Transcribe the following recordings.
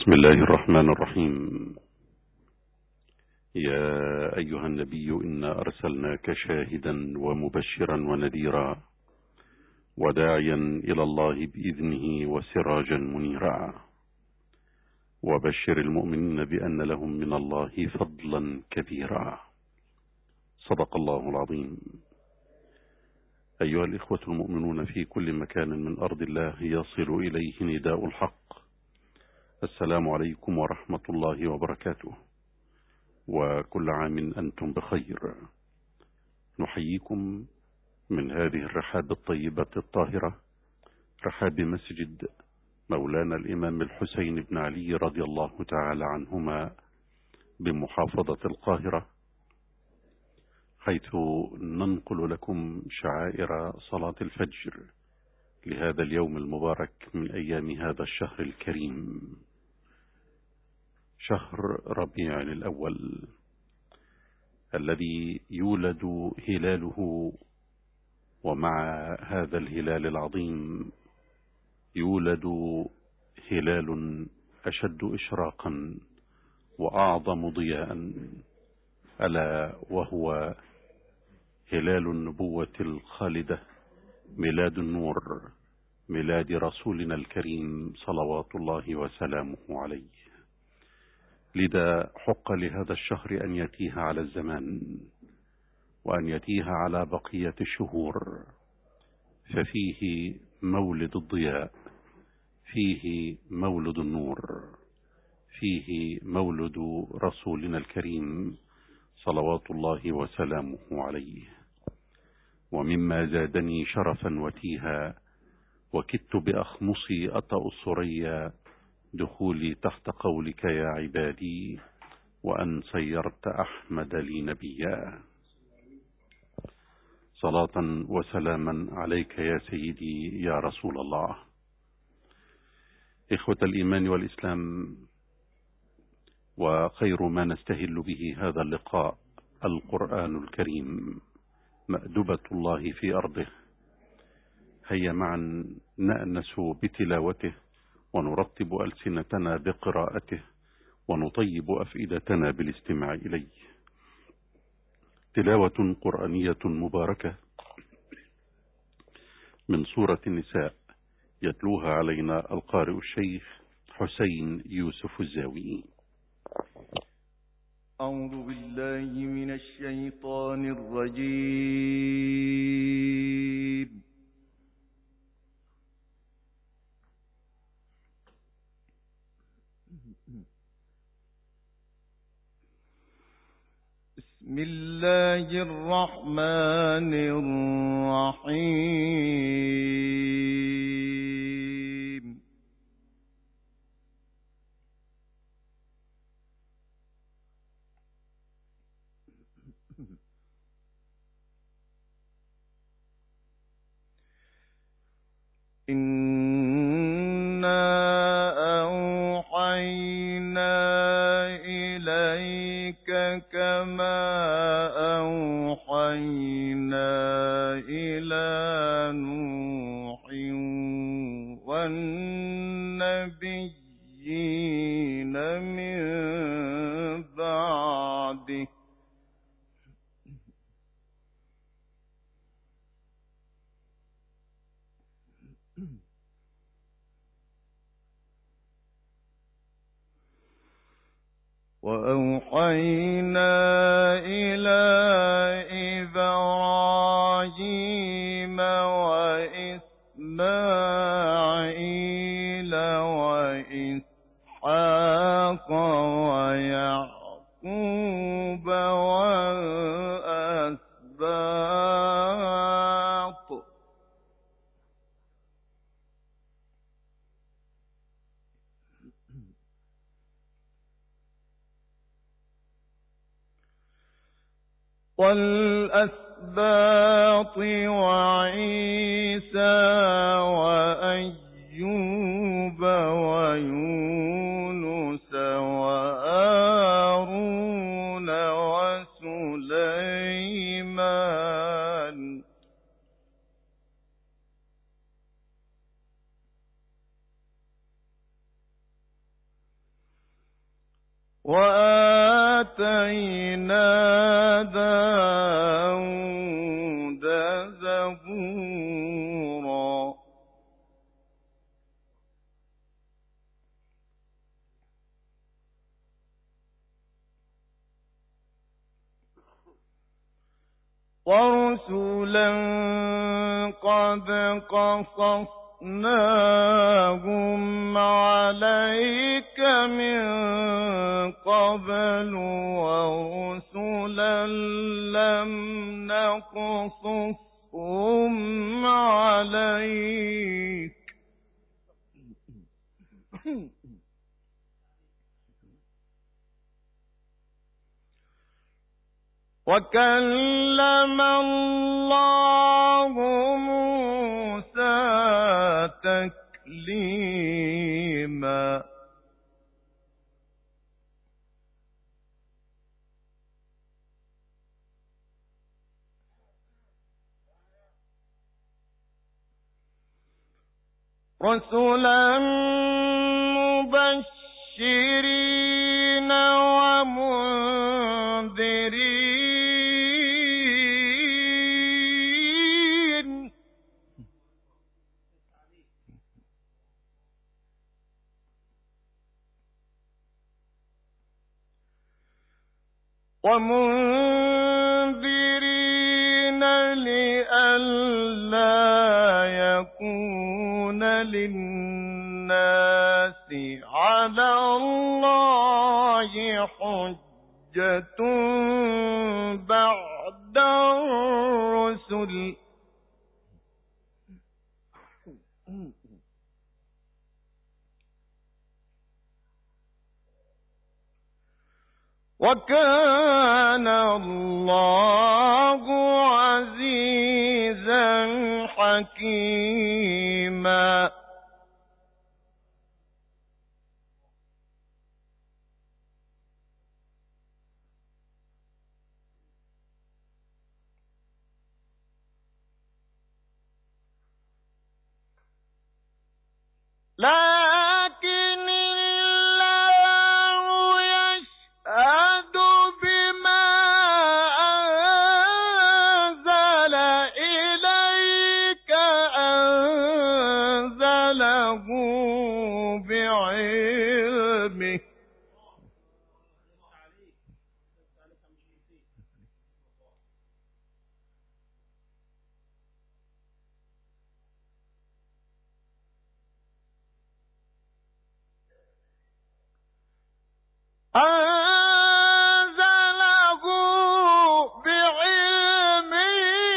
بسم الله الرحمن الرحيم. يا أيها النبي إنا أرسلناك شاهدا ومبشرا ونذيرا وداعيا إلى الله بإذنه وسراجا منيرا وبشر المؤمنين بأن لهم من الله فضلا كبيرا. صدق الله العظيم. أيها الإخوة المؤمنون في كل مكان من أرض الله يصل إليه نداء الحق، السلام عليكم ورحمة الله وبركاته، وكل عام أنتم بخير. نحييكم من هذه الرحاب الطيبة الطاهرة، رحاب مسجد مولانا الإمام الحسين بن علي رضي الله تعالى عنهما بمحافظة القاهرة، حيث ننقل لكم شعائر صلاة الفجر لهذا اليوم المبارك من أيام هذا الشهر الكريم، شهر ربيع الأول، الذي يولد هلاله، ومع هذا الهلال العظيم يولد هلال أشد إشراقا وأعظم ضياء، ألا وهو هلال النبوة الخالدة، ميلاد النور، ميلاد رسولنا الكريم صلوات الله وسلامه عليه. لذا حق لهذا الشهر أن يتيه على الزمان وأن يتيه على بقية الشهور، ففيه مولد الضياء، فيه مولد النور، فيه مولد رسولنا الكريم صلوات الله وسلامه عليه. ومما زادني شرفا وتيها وكدت بأخمصي أطأ الثريا دخولي تحت قولك يا عبادي وأن صيرت أحمد لي نبيا. صلاة وسلاما عليك يا سيدي يا رسول الله. إخوة الإيمان والإسلام، وخير ما نستهل به هذا اللقاء القرآن الكريم، مأدبة الله في أرضه. هيا معا نأنس بتلاوته ونرتب ألسنتنا بقراءته ونطيب أفئدتنا بالاستماع إليه. تلاوة قرآنية مباركة من سورة النساء، يتلوها علينا القارئ الشيخ حسين يوسف الزاوي. أعوذ بالله من الشيطان الرجيم. بسم الله الرحمن الرحيم. إنا أوحينا إليك كما أوحينا إلى نوح والنبيين من بعده وأوحينا إلى إبراهيم وإسماعيل وإسحاق ويعقوب والأسباط وعيسى وأيوب ويونس وهارون وسليمان وآتينا داود زبورا ورسلا قد قصصناهم عليك من قبل ورسلا لم نقصصهم عليك وكلم الله موسى تكليما رسلا مبشرين ومنذرين لئلا يكون للناس على الله حجة بعد الرسل وكان الله عزيزا حكيما لكن الله يشهد بما أنزل إليك أنزله بعلمه أنزله بعلمه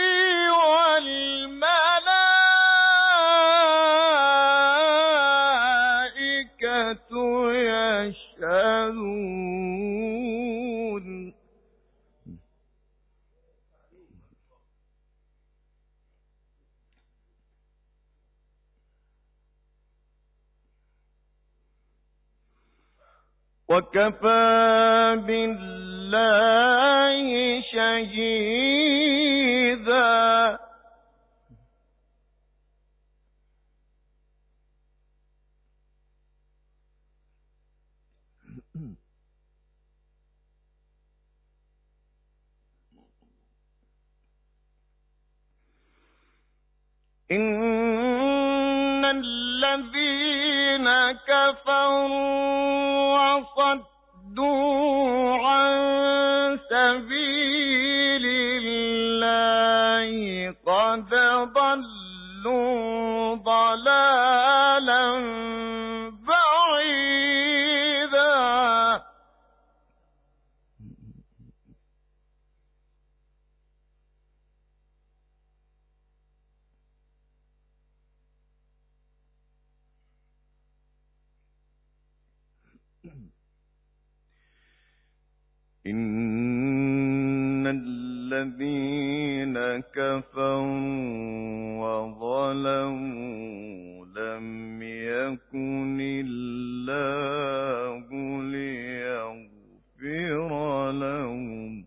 والملائكة يشهدون وكفى بالله شهيدا إن الذين كفروا وصدوا عن سبيل الله قد ضلوا ضلالا بعيدا إن الذين كفروا وظلموا لم يكن الله ليغفر لهم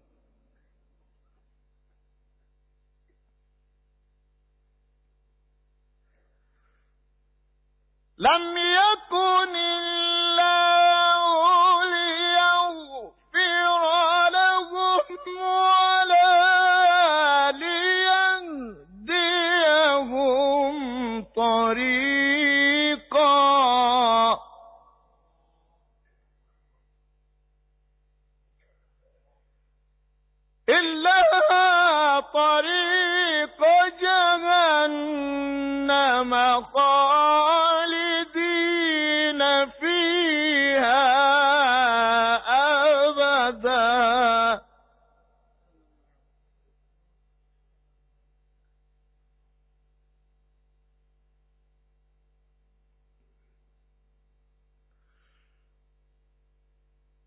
لم يكن الله ليغفر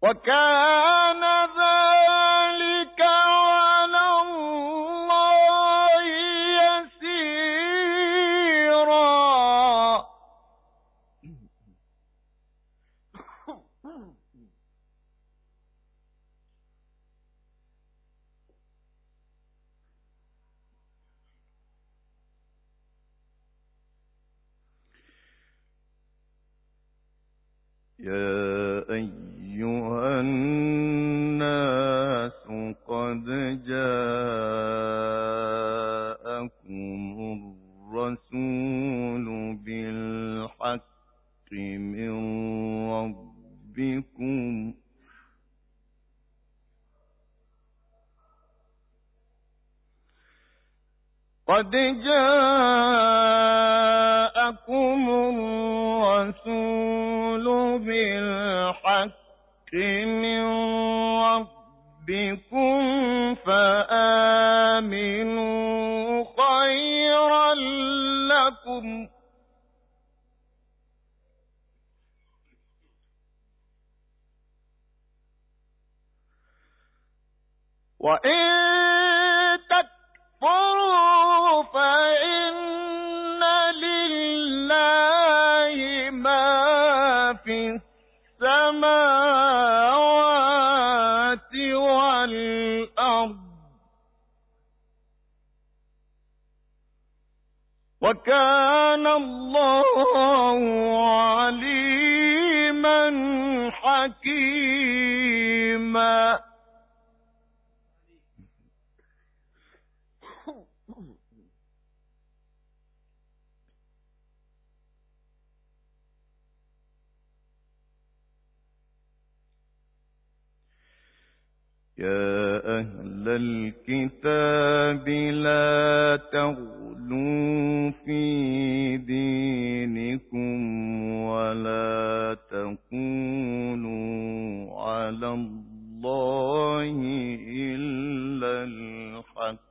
وكان ذلك على الله يسيرا. يا أيها الناس قد جاءكم الرسول بالحق من ربكم قد جاءكم الرسول بالحق من ربكم فآمنوا خيرا لكم، وإن تكفروا فإن لله ما في السماوات والأرض، وكان الله عليما حكيما. يا أهل الكتاب لا تغلوا في دينكم ولا تقولوا على الله إلا الحق،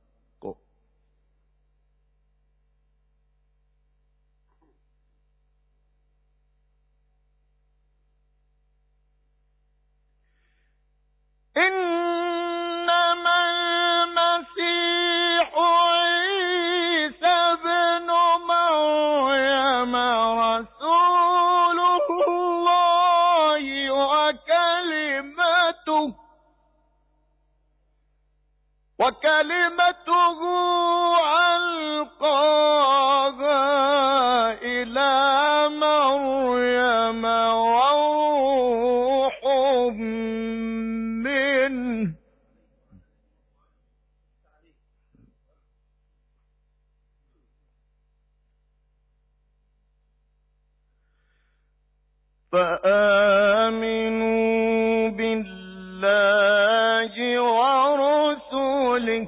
إنما المسيح عيسى ابن مريم رسول الله وكلمته ألقاها إلى مريم وروح منه، فآمنوا بالله ورسله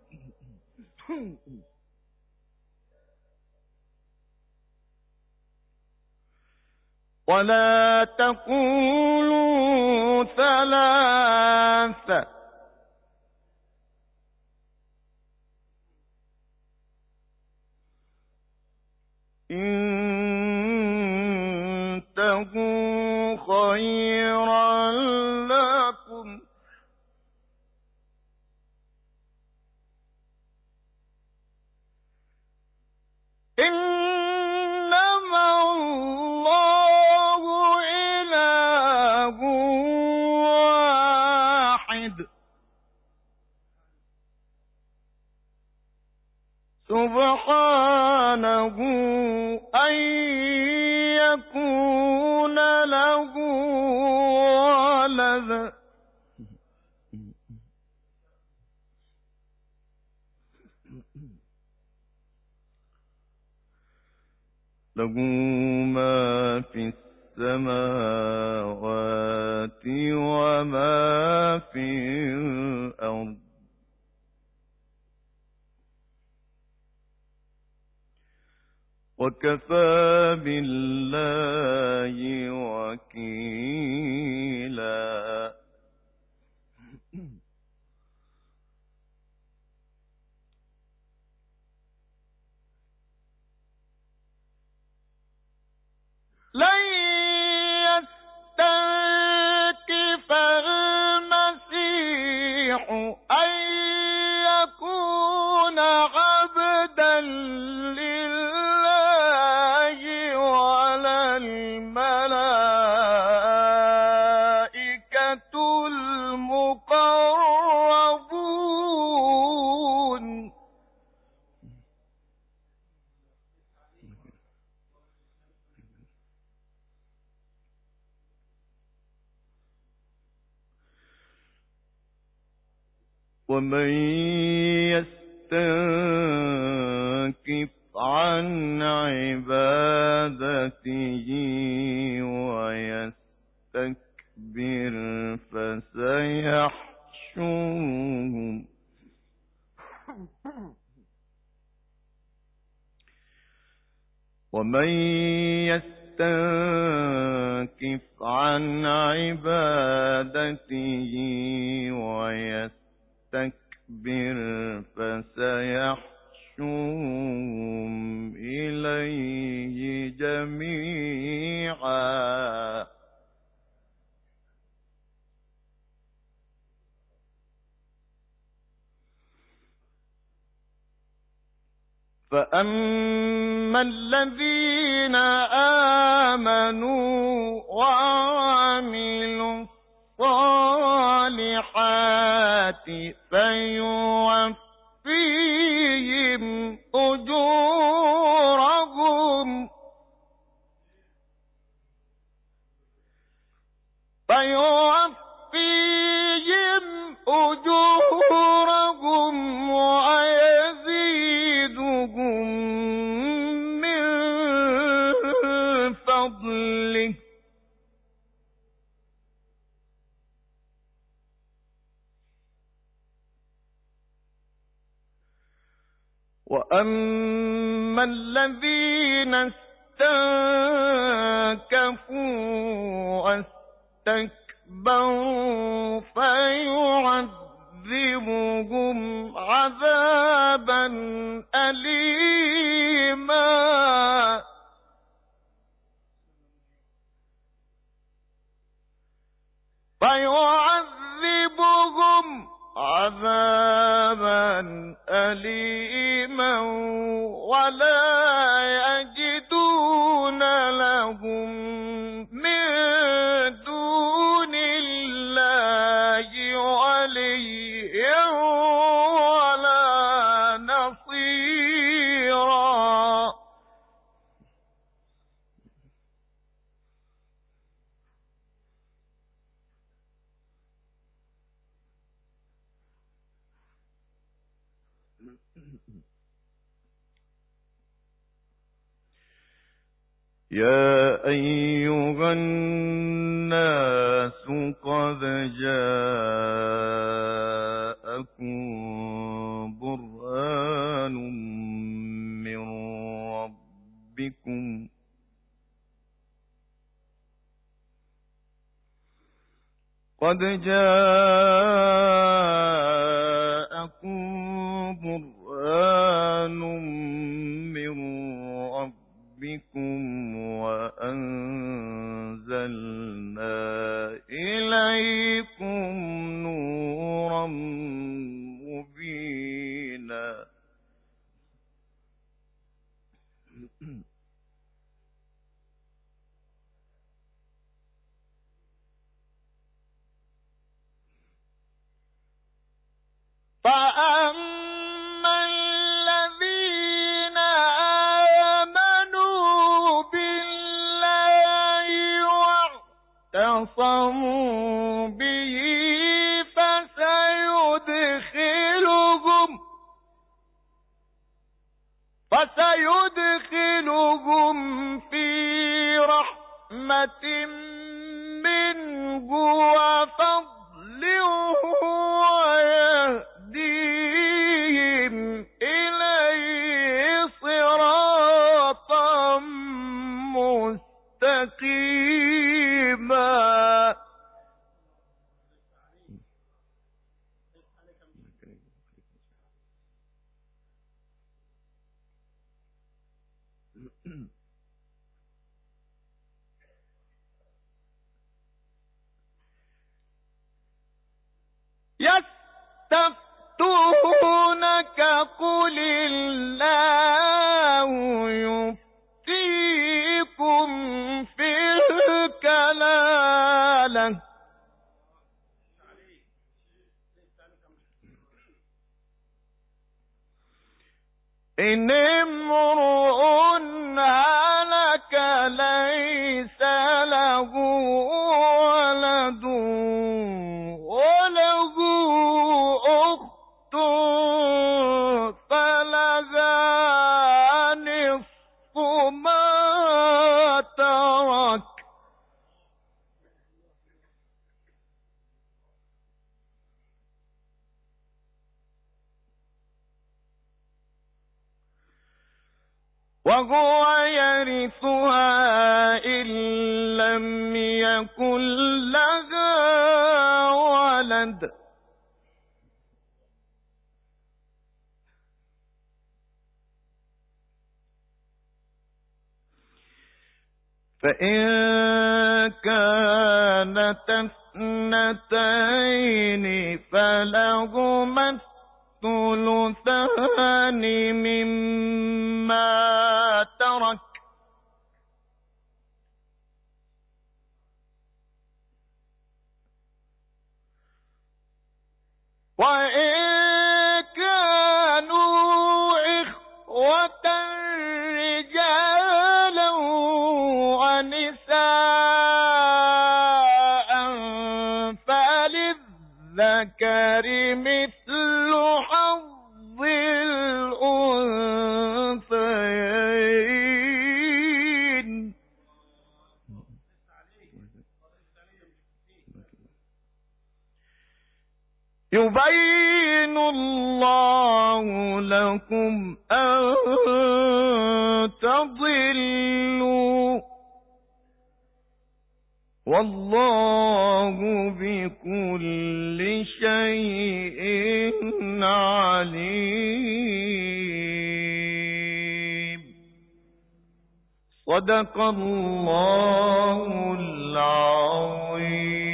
ولا تقولوا ثلاثة انتهوا خيرا لكم، إنما الله إله واحد سبحانه أن يكون له ولد، له ما في السماوات وما في الأرض، وكفى بالله وكيلا. لن يستنكف ومن يستنكف عن عبادته ويستكبر فسيحشرهم ومن يستنكف عن عبادته ويستكبر فسيحشرهم إليه جميعا فأما الذين آمنوا وعملوا الصالحات فيوفيهم أجورهم ويزيدهم من فضله وأما الذين استنكفوا واستكبروا فيعذبهم عذابا أليما ولا يجدون لهم من دون الله وليا ولا نصيرا يا أيها الناس قد جاءكم برهان من ربكم وأنزلنا إليكم نورا مبينا فأما الذين آمنوا بالله واعتصموا به فسيدخلهم في رحمة منه وفضل ويهديهم إليه صراطا مستقيما يستفتونك قل الله يفتيكم في الكلالة إن امرؤ هلك ليس له ولد وله أخت وهو يرثها إن لم يكن لها ولد. فإن كانتا اثنتين فلهما الثلثان مما ترك، وإن كانوا إخوة رجالا ونساء فللذكر مثل حظ الأنثيين. يبين الله لكم أن تضلوا، والله بكل شيء عليم. صدق الله العظيم.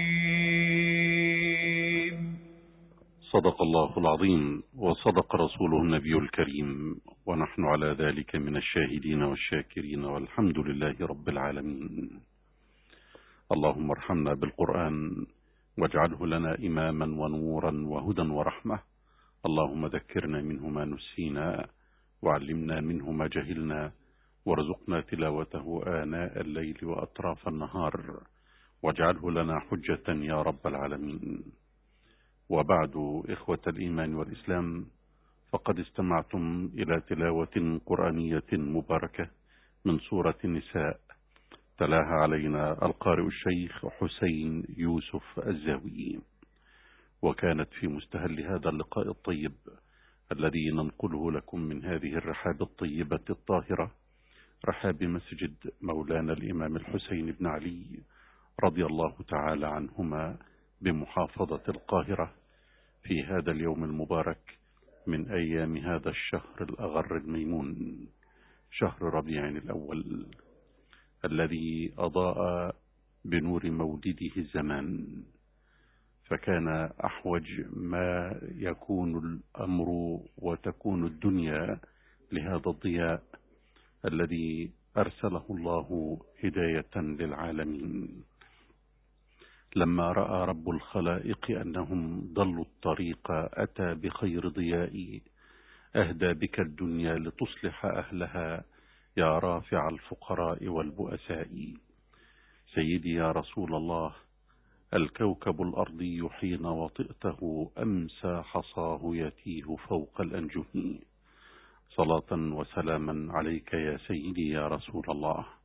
صدق الله العظيم، وصدق رسوله النبي الكريم، ونحن على ذلك من الشاهدين والشاكرين، والحمد لله رب العالمين. اللهم ارحمنا بالقرآن واجعله لنا إماما ونورا وهدى ورحمة. اللهم ذكرنا منه ما نسينا، وعلمنا منه ما جهلنا، وارزقنا تلاوته آناء الليل وأطراف النهار، واجعله لنا حجة يا رب العالمين. وبعد، إخوة الإيمان والإسلام، فقد استمعتم إلى تلاوة قرآنية مباركة من سورة النساء، تلاها علينا القارئ الشيخ حسين يوسف الزاوي، وكانت في مستهل هذا اللقاء الطيب الذي ننقله لكم من هذه الرحاب الطيبة الطاهرة، رحاب مسجد مولانا الإمام الحسين بن علي رضي الله تعالى عنهما بمحافظة القاهرة، في هذا اليوم المبارك من أيام هذا الشهر الأغر الميمون، شهر ربيع الأول، الذي أضاء بنور مولده الزمان، فكان أحوج ما يكون الأمر وتكون الدنيا لهذا الضياء الذي أرسله الله هداية للعالمين. لما رأى رب الخلائق أنهم ضلوا الطريق أتى بخير ضياء، أهدى بك الدنيا لتصلح أهلها، يا رافع الفقراء والبؤساء. سيدي يا رسول الله، الكوكب الأرضي حين وطئته أمسى حصاه يتيه فوق الأنجم. صلاة وسلاما عليك يا سيدي يا رسول الله.